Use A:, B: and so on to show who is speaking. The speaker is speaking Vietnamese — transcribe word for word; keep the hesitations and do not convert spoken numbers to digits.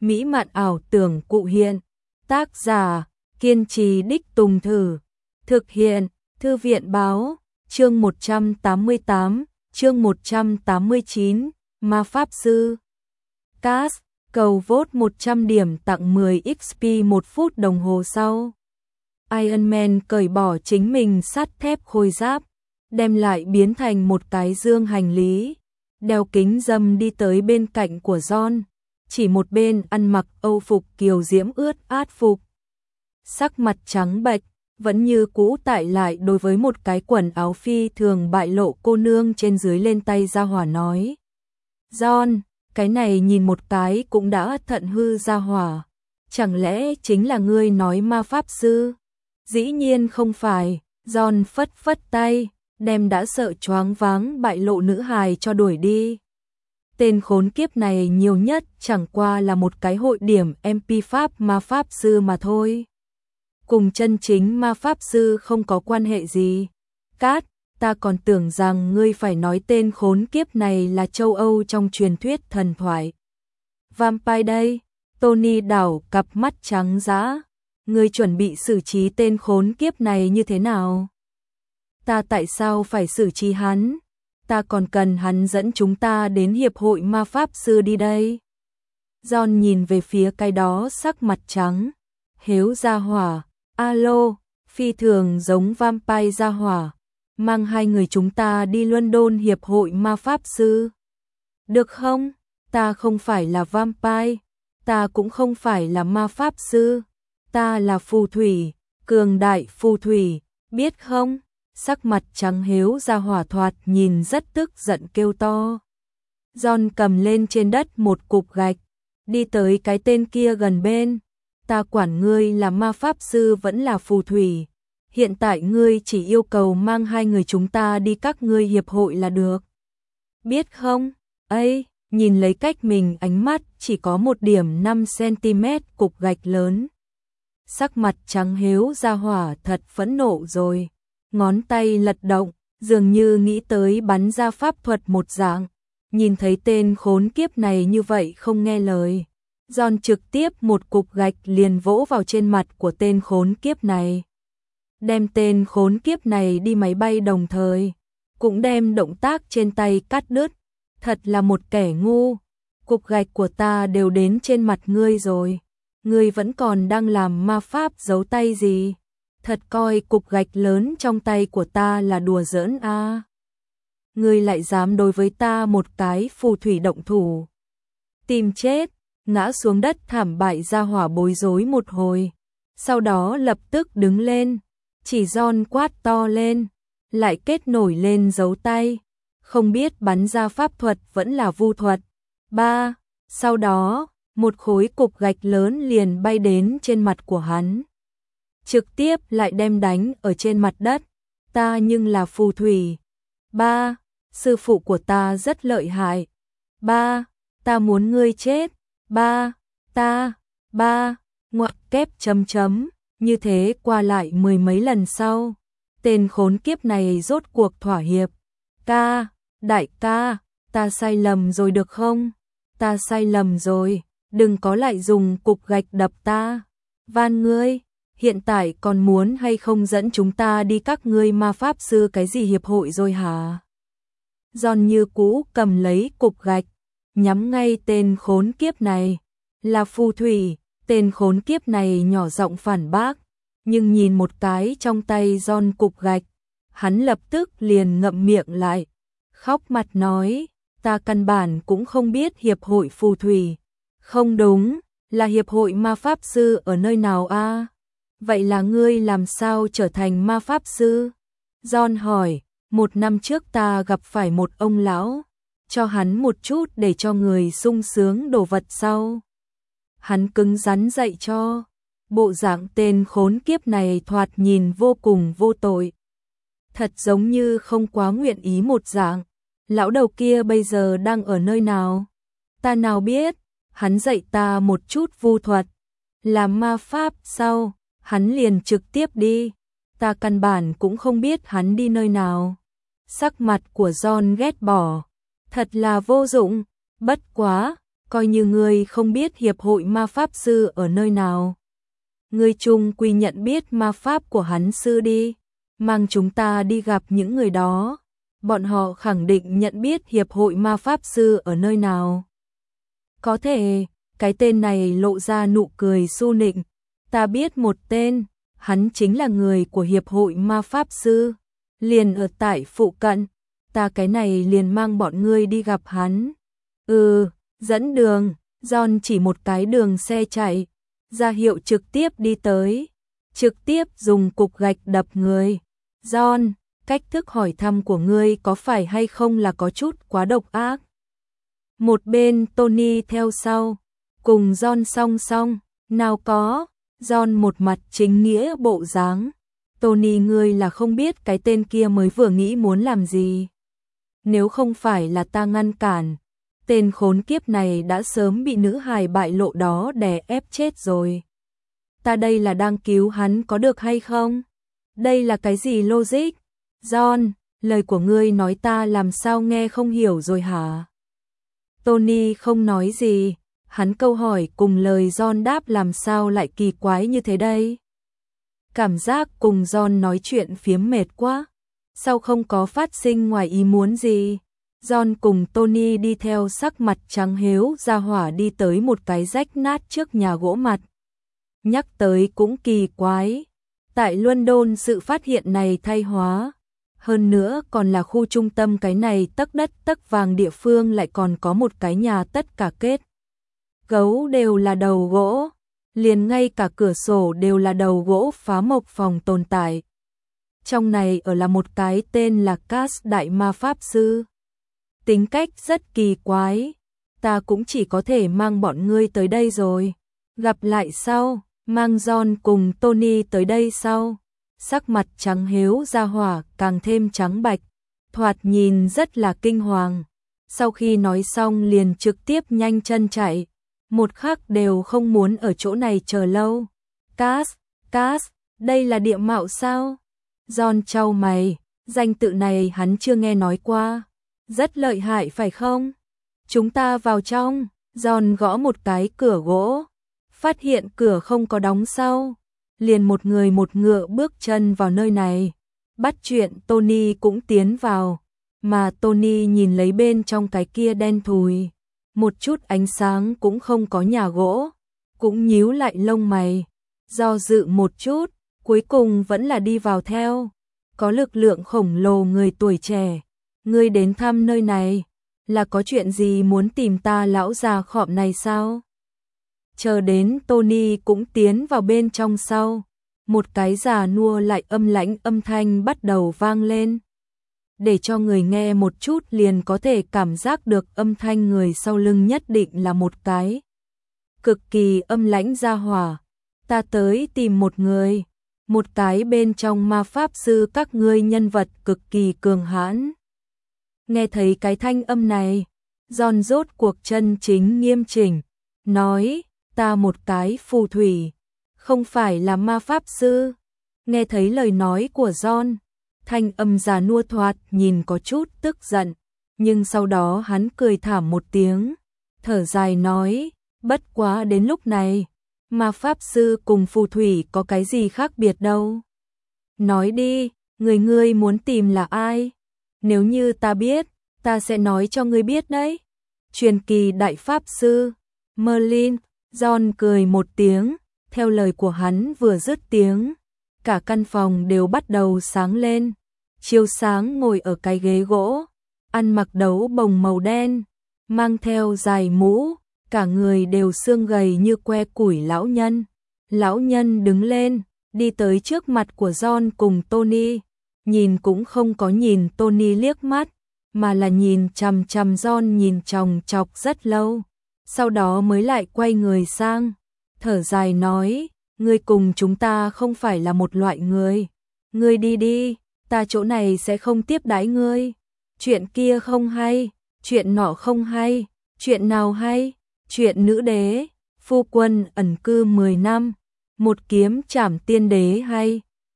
A: mỹ mạn ảo tưởng cụ hiện. Tác giả, kiên trì đích tùng thử. Thực hiện, Thư viện báo, chương một trăm tám mươi tám, chương một trăm tám mươi chín, Ma Pháp Sư. Cast, cầu vote một trăm điểm tặng mười ích pê một phút đồng hồ sau. Iron Man cởi bỏ chính mình sắt thép khôi giáp, đem lại biến thành một cái dương hành lý, đeo kính râm đi tới bên cạnh của John, chỉ một bên ăn mặc Âu phục kiều diễm ướt át phục. Sắc mặt trắng bệch, vẫn như cũ tại lại đối với một cái quần áo phi thường bại lộ cô nương trên dưới lên tay ra hỏa nói. John, cái này nhìn một cái cũng đã thận hư ra hỏa, chẳng lẽ chính là ngươi nói ma pháp sư? Dĩ nhiên không phải, John phất phất tay, đem đã sợ choáng váng bại lộ nữ hài cho đuổi đi. Tên khốn kiếp này nhiều nhất chẳng qua là một cái hội điểm em pê pháp ma pháp sư mà thôi. Cùng chân chính ma pháp sư không có quan hệ gì. Cát, ta còn tưởng rằng ngươi phải nói tên khốn kiếp này là châu Âu trong truyền thuyết thần thoại. Vampire đây, Tony đảo cặp mắt trắng dã. Ngươi chuẩn bị xử trí tên khốn kiếp này như thế nào? Ta tại sao phải xử trí hắn? Ta còn cần hắn dẫn chúng ta đến hiệp hội ma pháp sư đi đây. John nhìn về phía cái đó sắc mặt trắng. Héo ra hỏa, alo, phi thường giống vampire ra hỏa. Mang hai người chúng ta đi London hiệp hội ma pháp sư. Được không? Ta không phải là vampire. Ta cũng không phải là ma pháp sư. Ta là phù thủy, cường đại phù thủy, biết không? Sắc mặt trắng héo ra hỏa thoạt nhìn rất tức giận kêu to. John cầm lên trên đất một cục gạch, đi tới cái tên kia gần bên. Ta quản ngươi là ma pháp sư vẫn là phù thủy. Hiện tại ngươi chỉ yêu cầu mang hai người chúng ta đi các ngươi hiệp hội là được. Biết không? Ây, nhìn lấy cách mình ánh mắt chỉ có một điểm năm xăng-ti-mét cục gạch lớn. Sắc mặt trắng héo ra hỏa thật phẫn nộ rồi. Ngón tay lật động, dường như nghĩ tới bắn ra pháp thuật một dạng. Nhìn thấy tên khốn kiếp này như vậy không nghe lời. John trực tiếp một cục gạch liền vỗ vào trên mặt của tên khốn kiếp này. Đem tên khốn kiếp này đi máy bay đồng thời. Cũng đem động tác trên tay cắt đứt. Thật là một kẻ ngu. Cục gạch của ta đều đến trên mặt ngươi rồi. Ngươi vẫn còn đang làm ma pháp giấu tay gì? Thật coi cục gạch lớn trong tay của ta là đùa giỡn a. À. Ngươi lại dám đối với ta một cái phù thủy động thủ. Tìm chết, ngã xuống đất thảm bại ra hỏa bối rối một hồi. Sau đó lập tức đứng lên, chỉ John quát to lên, lại kết nổi lên dấu tay. Không biết bắn ra pháp thuật vẫn là vu thuật. Ba, sau đó, một khối cục gạch lớn liền bay đến trên mặt của hắn. Trực tiếp lại đem đánh ở trên mặt đất. Ta nhưng là phù thủy. Ba, sư phụ của ta rất lợi hại. Ba, ta muốn ngươi chết. Ba, ta, ba, ngoặc kép chấm chấm. Như thế qua lại mười mấy lần sau. Tên khốn kiếp này rốt cuộc thỏa hiệp. Ca, đại ca, ta sai lầm rồi được không? Ta sai lầm rồi. Đừng có lại dùng cục gạch đập ta. Van ngươi, hiện tại còn muốn hay không dẫn chúng ta đi các ngươi ma pháp sư cái gì hiệp hội rồi hả? John như cũ cầm lấy cục gạch, nhắm ngay tên khốn kiếp này. Là phù thủy, tên khốn kiếp này nhỏ giọng phản bác. Nhưng nhìn một cái trong tay John cục gạch, hắn lập tức liền ngậm miệng lại. Khóc mặt nói, ta căn bản cũng không biết hiệp hội phù thủy. Không đúng, là hiệp hội ma pháp sư ở nơi nào a? À? Vậy là ngươi làm sao trở thành ma pháp sư? John hỏi, một năm trước ta gặp phải một ông lão, cho hắn một chút để cho người sung sướng đồ vật sau. Hắn cứng rắn dạy cho, bộ dạng tên khốn kiếp này thoạt nhìn vô cùng vô tội. Thật giống như không quá nguyện ý một dạng. Lão đầu kia bây giờ đang ở nơi nào? Ta nào biết, hắn dạy ta một chút vu thuật. Làm ma pháp sau, hắn liền trực tiếp đi. Ta căn bản cũng không biết hắn đi nơi nào. Sắc mặt của John ghét bỏ. Thật là vô dụng, bất quá, coi như ngươi không biết hiệp hội ma pháp sư ở nơi nào. Ngươi chung quy nhận biết ma pháp của hắn sư đi, mang chúng ta đi gặp những người đó, bọn họ khẳng định nhận biết hiệp hội ma pháp sư ở nơi nào. Có thể, cái tên này lộ ra nụ cười su nịnh, ta biết một tên, hắn chính là người của hiệp hội ma pháp sư, liền ở tại phụ cận, ta cái này liền mang bọn ngươi đi gặp hắn. Ừ, dẫn đường, John chỉ một cái đường xe chạy, ra hiệu trực tiếp đi tới, trực tiếp dùng cục gạch đập người. John, cách thức hỏi thăm của ngươi có phải hay không là có chút quá độc ác. Một bên Tony theo sau, cùng John song song, nào có, John một mặt chính nghĩa bộ dáng. Tony ngươi là không biết cái tên kia mới vừa nghĩ muốn làm gì. Nếu không phải là ta ngăn cản, tên khốn kiếp này đã sớm bị nữ hài bại lộ đó đè ép chết rồi. Ta đây là đang cứu hắn có được hay không? Đây là cái gì logic? John, lời của ngươi nói ta làm sao nghe không hiểu rồi hả? Tony không nói gì, hắn câu hỏi cùng lời John đáp làm sao lại kỳ quái như thế đây? Cảm giác cùng John nói chuyện phiếm mệt quá, sao không có phát sinh ngoài ý muốn gì? John cùng Tony đi theo sắc mặt trắng hếu ra hỏa đi tới một cái rách nát trước nhà gỗ mặt. Nhắc tới cũng kỳ quái, tại London sự phát hiện này thay hóa, hơn nữa còn là khu trung tâm cái này tấc đất tấc vàng địa phương lại còn có một cái nhà tất cả kết gấu đều là đầu gỗ, liền ngay cả cửa sổ đều là đầu gỗ phá mộc phòng tồn tại. Trong này ở là một cái tên là Cass đại ma pháp sư. Tính cách rất kỳ quái, ta cũng chỉ có thể mang bọn ngươi tới đây rồi. Gặp lại sau, mang John cùng Tony tới đây sau. Sắc mặt trắng hếu ra hỏa càng thêm trắng bạch, thoạt nhìn rất là kinh hoàng. Sau khi nói xong liền trực tiếp nhanh chân chạy, một khắc đều không muốn ở chỗ này chờ lâu. Cass, Cass, đây là địa mạo sao? John chau mày, danh tự này hắn chưa nghe nói qua. Rất lợi hại phải không? Chúng ta vào trong. John gõ một cái cửa gỗ, phát hiện cửa không có đóng sau, liền một người một ngựa bước chân vào nơi này. Bắt chuyện Tony cũng tiến vào, mà Tony nhìn lấy bên trong cái kia đen thùi, một chút ánh sáng cũng không có nhà gỗ, cũng nhíu lại lông mày, do dự một chút, cuối cùng vẫn là đi vào theo. Có lực lượng khổng lồ người tuổi trẻ, ngươi đến thăm nơi này, là có chuyện gì muốn tìm ta lão già khọm này sao? Chờ đến Tony cũng tiến vào bên trong sau, một cái già nua lại âm lãnh âm thanh bắt đầu vang lên. Để cho người nghe một chút liền có thể cảm giác được âm thanh người sau lưng nhất định là một cái cực kỳ âm lãnh gia hỏa. Ta tới tìm một người, một cái bên trong ma pháp sư các ngươi nhân vật cực kỳ cường hãn. Nghe thấy cái thanh âm này, John rốt cuộc chân chính nghiêm chỉnh, nói, ta một cái phù thủy, không phải là ma pháp sư. Nghe thấy lời nói của John, thanh âm già nua thoạt nhìn có chút tức giận, nhưng sau đó hắn cười thảm một tiếng, thở dài nói, bất quá đến lúc này, ma pháp sư cùng phù thủy có cái gì khác biệt đâu. Nói đi, người ngươi muốn tìm là ai? Nếu như ta biết, ta sẽ nói cho ngươi biết đấy. Truyền kỳ đại pháp sư, Merlin. John cười một tiếng, theo lời của hắn vừa dứt tiếng, cả căn phòng đều bắt đầu sáng lên. Chiếu sáng ngồi ở cái ghế gỗ, ăn mặc đấu bồng màu đen, mang theo dài mũ, cả người đều xương gầy như que củi lão nhân. Lão nhân đứng lên, đi tới trước mặt của John cùng Tony, nhìn cũng không có nhìn Tony liếc mắt, mà là nhìn chằm chằm John nhìn chòng chọc rất lâu. Sau đó mới lại quay người sang, thở dài nói, ngươi cùng chúng ta không phải là một loại người. Ngươi đi đi, ta chỗ này sẽ không tiếp đãi ngươi. Chuyện kia không hay, chuyện nọ không hay, chuyện nào hay? Chuyện nữ đế, phu quân ẩn cư mười năm, một kiếm trảm tiên đế hay?